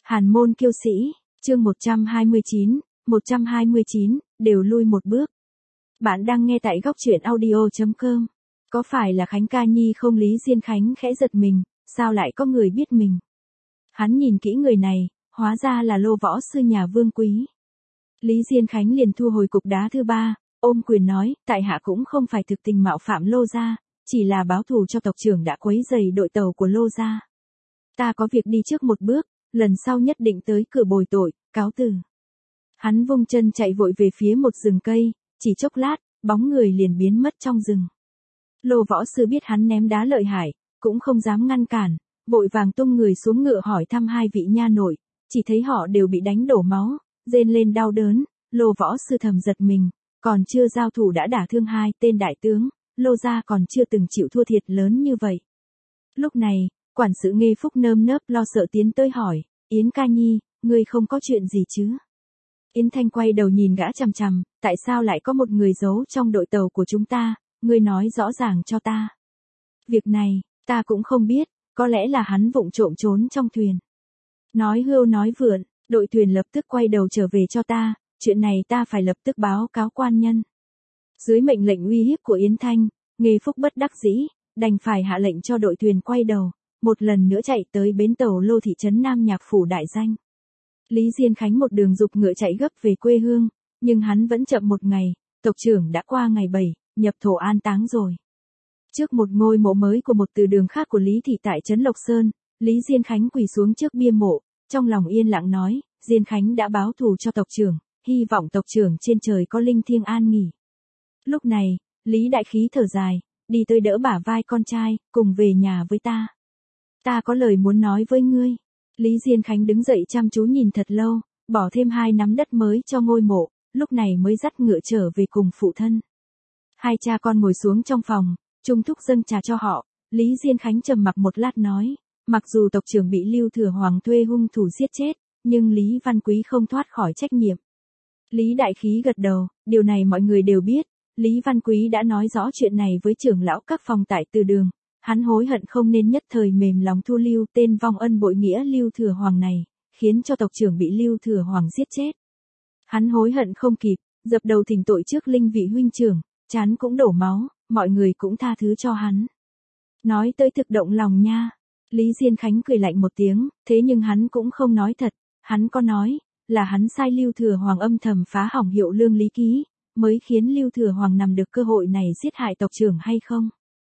Hàn môn kiêu sĩ, chương 129, đều lui một bước. Bạn đang nghe tại góc truyện audio.com. Có phải là Khánh ca nhi không? Lý Diên Khánh khẽ giật mình, sao lại có người biết mình? Hắn nhìn kỹ người này, hóa ra là Lô võ sư nhà Vương Quý. Lý Diên Khánh liền thu hồi cục đá thứ ba, ôm quyền nói, tại hạ cũng không phải thực tình mạo phạm Lô gia, chỉ là báo thù cho tộc trưởng đã quấy rầy đội tàu của Lô gia. Ta có việc đi trước một bước, lần sau nhất định tới cửa bồi tội, cáo từ. Hắn vung chân chạy vội về phía một rừng cây, chỉ chốc lát, bóng người liền biến mất trong rừng. Lô võ sư biết hắn ném đá lợi hại, cũng không dám ngăn cản, vội vàng tung người xuống ngựa hỏi thăm hai vị nha nội, chỉ thấy họ đều bị đánh đổ máu, rên lên đau đớn. Lô võ sư thầm giật mình, còn chưa giao thủ đã đả thương hai tên đại tướng, Lô gia còn chưa từng chịu thua thiệt lớn như vậy. Lúc này, quản sự Nghê Phúc nơm nớp lo sợ tiến tới hỏi, Yến ca nhi, ngươi không có chuyện gì chứ? Yến Thanh quay đầu nhìn gã chằm chằm, tại sao lại có một người giấu trong đội tàu của chúng ta, ngươi nói rõ ràng cho ta. Việc này, ta cũng không biết, có lẽ là hắn vụng trộm trốn trong thuyền. Nói hưu nói vượn, đội thuyền lập tức quay đầu trở về cho ta, chuyện này ta phải lập tức báo cáo quan nhân. Dưới mệnh lệnh uy hiếp của Yến Thanh, Nghê Phúc bất đắc dĩ, đành phải hạ lệnh cho đội thuyền quay đầu, một lần nữa chạy tới bến tàu Lô thị trấn Nam Nhạc phủ đại danh. Lý Diên Khánh một đường giục ngựa chạy gấp về quê hương, nhưng hắn vẫn chậm một ngày, tộc trưởng đã qua ngày 7, nhập thổ an táng rồi. Trước một ngôi mộ mới của một từ đường khác của Lý thị tại trấn Lộc Sơn, Lý Diên Khánh quỳ xuống trước bia mộ, trong lòng yên lặng nói, Diên Khánh đã báo thù cho tộc trưởng, hy vọng tộc trưởng trên trời có linh thiêng an nghỉ. Lúc này, Lý đại khí thở dài, đi tới đỡ bả vai con trai, cùng về nhà với ta. Ta có lời muốn nói với ngươi. Lý Diên Khánh đứng dậy chăm chú nhìn thật lâu, bỏ thêm 2 nắm đất mới cho ngôi mộ, lúc này mới dắt ngựa trở về cùng phụ thân. Hai cha con ngồi xuống trong phòng, trung thúc dâng trà cho họ, Lý Diên Khánh trầm mặc một lát nói, mặc dù tộc trưởng bị Lưu Thừa Hoàng thuê hung thủ giết chết, nhưng Lý Văn Quý không thoát khỏi trách nhiệm. Lý đại khí gật đầu, điều này mọi người đều biết, Lý Văn Quý đã nói rõ chuyện này với trưởng lão các phòng tại từ đường. Hắn hối hận không nên nhất thời mềm lòng thu lưu tên vong ân bội nghĩa Lưu Thừa Hoàng này, khiến cho tộc trưởng bị Lưu Thừa Hoàng giết chết. Hắn hối hận không kịp, dập đầu thỉnh tội trước linh vị huynh trưởng, trán cũng đổ máu, mọi người cũng tha thứ cho hắn. Nói tới thực động lòng nha. Lý Diên Khánh cười lạnh một tiếng, thế nhưng hắn cũng không nói thật, hắn có nói, là hắn sai Lưu Thừa Hoàng âm thầm phá hỏng hiệu lương lý ký, mới khiến Lưu Thừa Hoàng nắm được cơ hội này giết hại tộc trưởng hay không?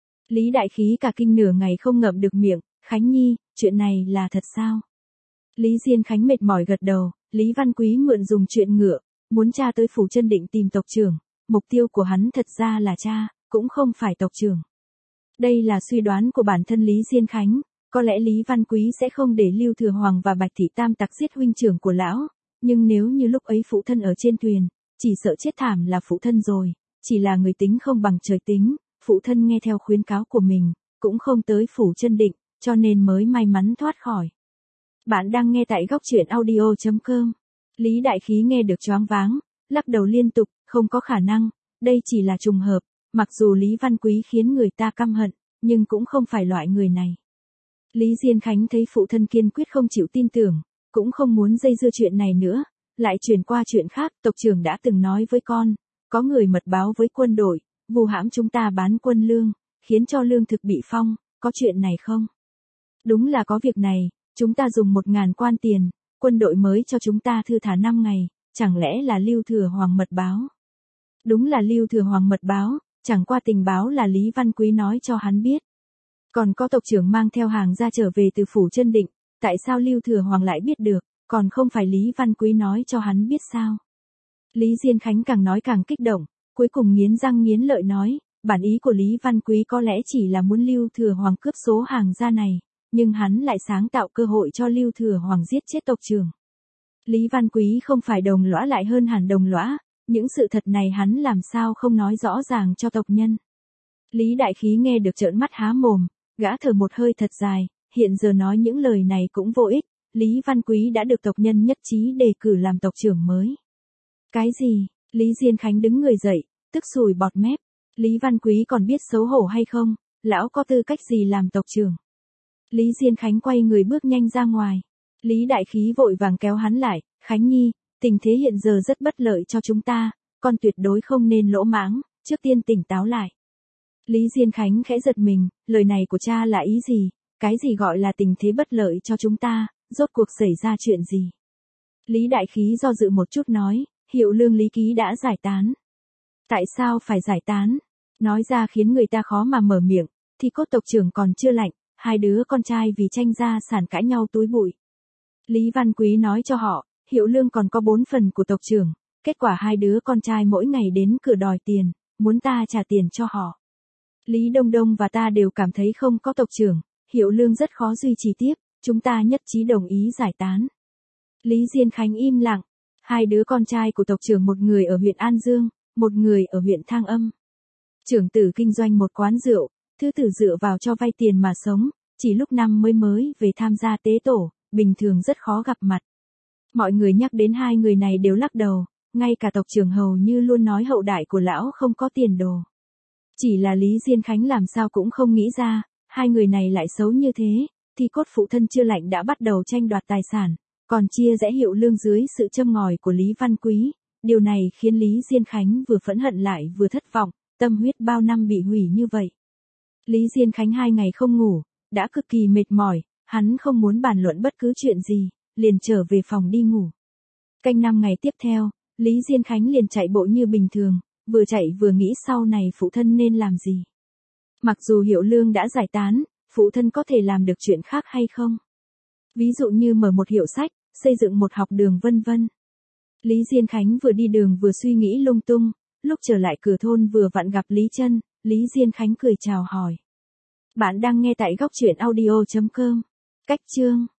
Lý đại khí cả kinh nửa ngày không ngậm được miệng, Khánh nhi, chuyện này là thật sao? Lý Diên Khánh mệt mỏi gật đầu, Lý Văn Quý mượn dùng chuyện ngựa, muốn tra tới phủ Chân Định tìm tộc trưởng, mục tiêu của hắn thật ra là cha, cũng không phải tộc trưởng. Đây là suy đoán của bản thân Lý Diên Khánh, có lẽ Lý Văn Quý sẽ không để Lưu Thừa Hoàng và Bạch Thị Tam Tặc giết huynh trưởng của lão, nhưng nếu như lúc ấy phụ thân ở trên thuyền, chỉ sợ chết thảm là phụ thân rồi, chỉ là người tính không bằng trời tính. Phụ thân nghe theo khuyến cáo của mình, cũng không tới phủ Chân Định, cho nên mới may mắn thoát khỏi. Bạn đang nghe tại góc truyện audio.com. Lý đại khí nghe được choáng váng, lắc đầu liên tục, không có khả năng, đây chỉ là trùng hợp, mặc dù Lý Văn Quý khiến người ta căm hận, nhưng cũng không phải loại người này. Lý Diên Khánh thấy phụ thân kiên quyết không chịu tin tưởng, cũng không muốn dây dưa chuyện này nữa, lại chuyển qua chuyện khác, tộc trưởng đã từng nói với con, có người mật báo với quân đội. Vu hãm chúng ta bán quân lương, khiến cho lương thực bị phong, có chuyện này không? Đúng là có việc này, chúng ta dùng 1.000 quan tiền, quân đội mới cho chúng ta thư thả 5 ngày, chẳng lẽ là Lưu Thừa Hoàng mật báo? Đúng là Lưu Thừa Hoàng mật báo, chẳng qua tình báo là Lý Văn Quý nói cho hắn biết. Còn có tộc trưởng mang theo hàng ra trở về từ phủ Chân Định, tại sao Lưu Thừa Hoàng lại biết được, còn không phải Lý Văn Quý nói cho hắn biết sao? Lý Diên Khánh càng nói càng kích động. Cuối cùng nghiến răng nghiến lợi nói, bản ý của Lý Văn Quý có lẽ chỉ là muốn Lưu Thừa Hoàng cướp số hàng ra này, nhưng hắn lại sáng tạo cơ hội cho Lưu Thừa Hoàng giết chết tộc trưởng. Lý Văn Quý không phải đồng lõa lại hơn hẳn đồng lõa, những sự thật này hắn làm sao không nói rõ ràng cho tộc nhân. Lý đại khí nghe được trợn mắt há mồm, gã thở một hơi thật dài, hiện giờ nói những lời này cũng vô ích, Lý Văn Quý đã được tộc nhân nhất trí đề cử làm tộc trưởng mới. Cái gì? Lý Diên Khánh đứng người dậy, tức sùi bọt mép. Lý Văn Quý còn biết xấu hổ hay không? Lão có tư cách gì làm tộc trưởng? Lý Diên Khánh quay người bước nhanh ra ngoài. Lý Đại Khí vội vàng kéo hắn lại, Khánh Nhi, tình thế hiện giờ rất bất lợi cho chúng ta, con tuyệt đối không nên lỗ mãng, trước tiên tỉnh táo lại. Lý Diên Khánh khẽ giật mình, lời này của cha là ý gì, cái gì gọi là tình thế bất lợi cho chúng ta, rốt cuộc xảy ra chuyện gì? Lý Đại Khí do dự một chút nói, Hiệu Lương Lý Ký đã giải tán. Tại sao phải giải tán? Nói ra khiến người ta khó mà mở miệng, thì cốt tộc trưởng còn chưa lạnh, hai đứa con trai vì tranh gia sản cãi nhau túi bụi. Lý Văn Quý nói cho họ, Hiệu Lương còn có 4 phần của tộc trưởng, kết quả hai đứa con trai mỗi ngày đến cửa đòi tiền, muốn ta trả tiền cho họ. Lý Đông Đông và ta đều cảm thấy không có tộc trưởng, Hiệu Lương rất khó duy trì tiếp, chúng ta nhất trí đồng ý giải tán. Lý Diên Khánh im lặng, hai đứa con trai của tộc trưởng, một người ở huyện An Dương, một người ở huyện Thang Âm. Trưởng tử kinh doanh một quán rượu, thứ tử dựa vào cho vay tiền mà sống, chỉ lúc năm mới về tham gia tế tổ, bình thường rất khó gặp mặt. Mọi người nhắc đến hai người này đều lắc đầu, ngay cả tộc trưởng hầu như luôn nói hậu đại của lão không có tiền đồ. Chỉ là Lý Diên Khánh làm sao cũng không nghĩ ra, hai người này lại xấu như thế, thì cốt phụ thân chưa lạnh đã bắt đầu tranh đoạt tài sản, còn chia rẽ Hiệu Lương dưới sự châm ngòi của Lý Văn Quý. Điều này khiến Lý Diên Khánh vừa phẫn hận lại vừa thất vọng, tâm huyết bao năm bị hủy như vậy. Lý Diên Khánh 2 ngày không ngủ, đã cực kỳ mệt mỏi, hắn không muốn bàn luận bất cứ chuyện gì, liền trở về phòng đi ngủ. Canh 5 ngày tiếp theo, Lý Diên Khánh liền chạy bộ như bình thường, vừa chạy vừa nghĩ sau này phụ thân nên làm gì. Mặc dù Hiệu Lương đã giải tán, phụ thân có thể làm được chuyện khác hay không? Ví dụ như mở một hiệu sách, xây dựng một học đường vân vân. Lý Diên Khánh vừa đi đường vừa suy nghĩ lung tung, lúc trở lại cửa thôn vừa vặn gặp Lý Trân, Lý Diên Khánh cười chào hỏi. Bạn đang nghe tại góc truyện audio.com. Cách chương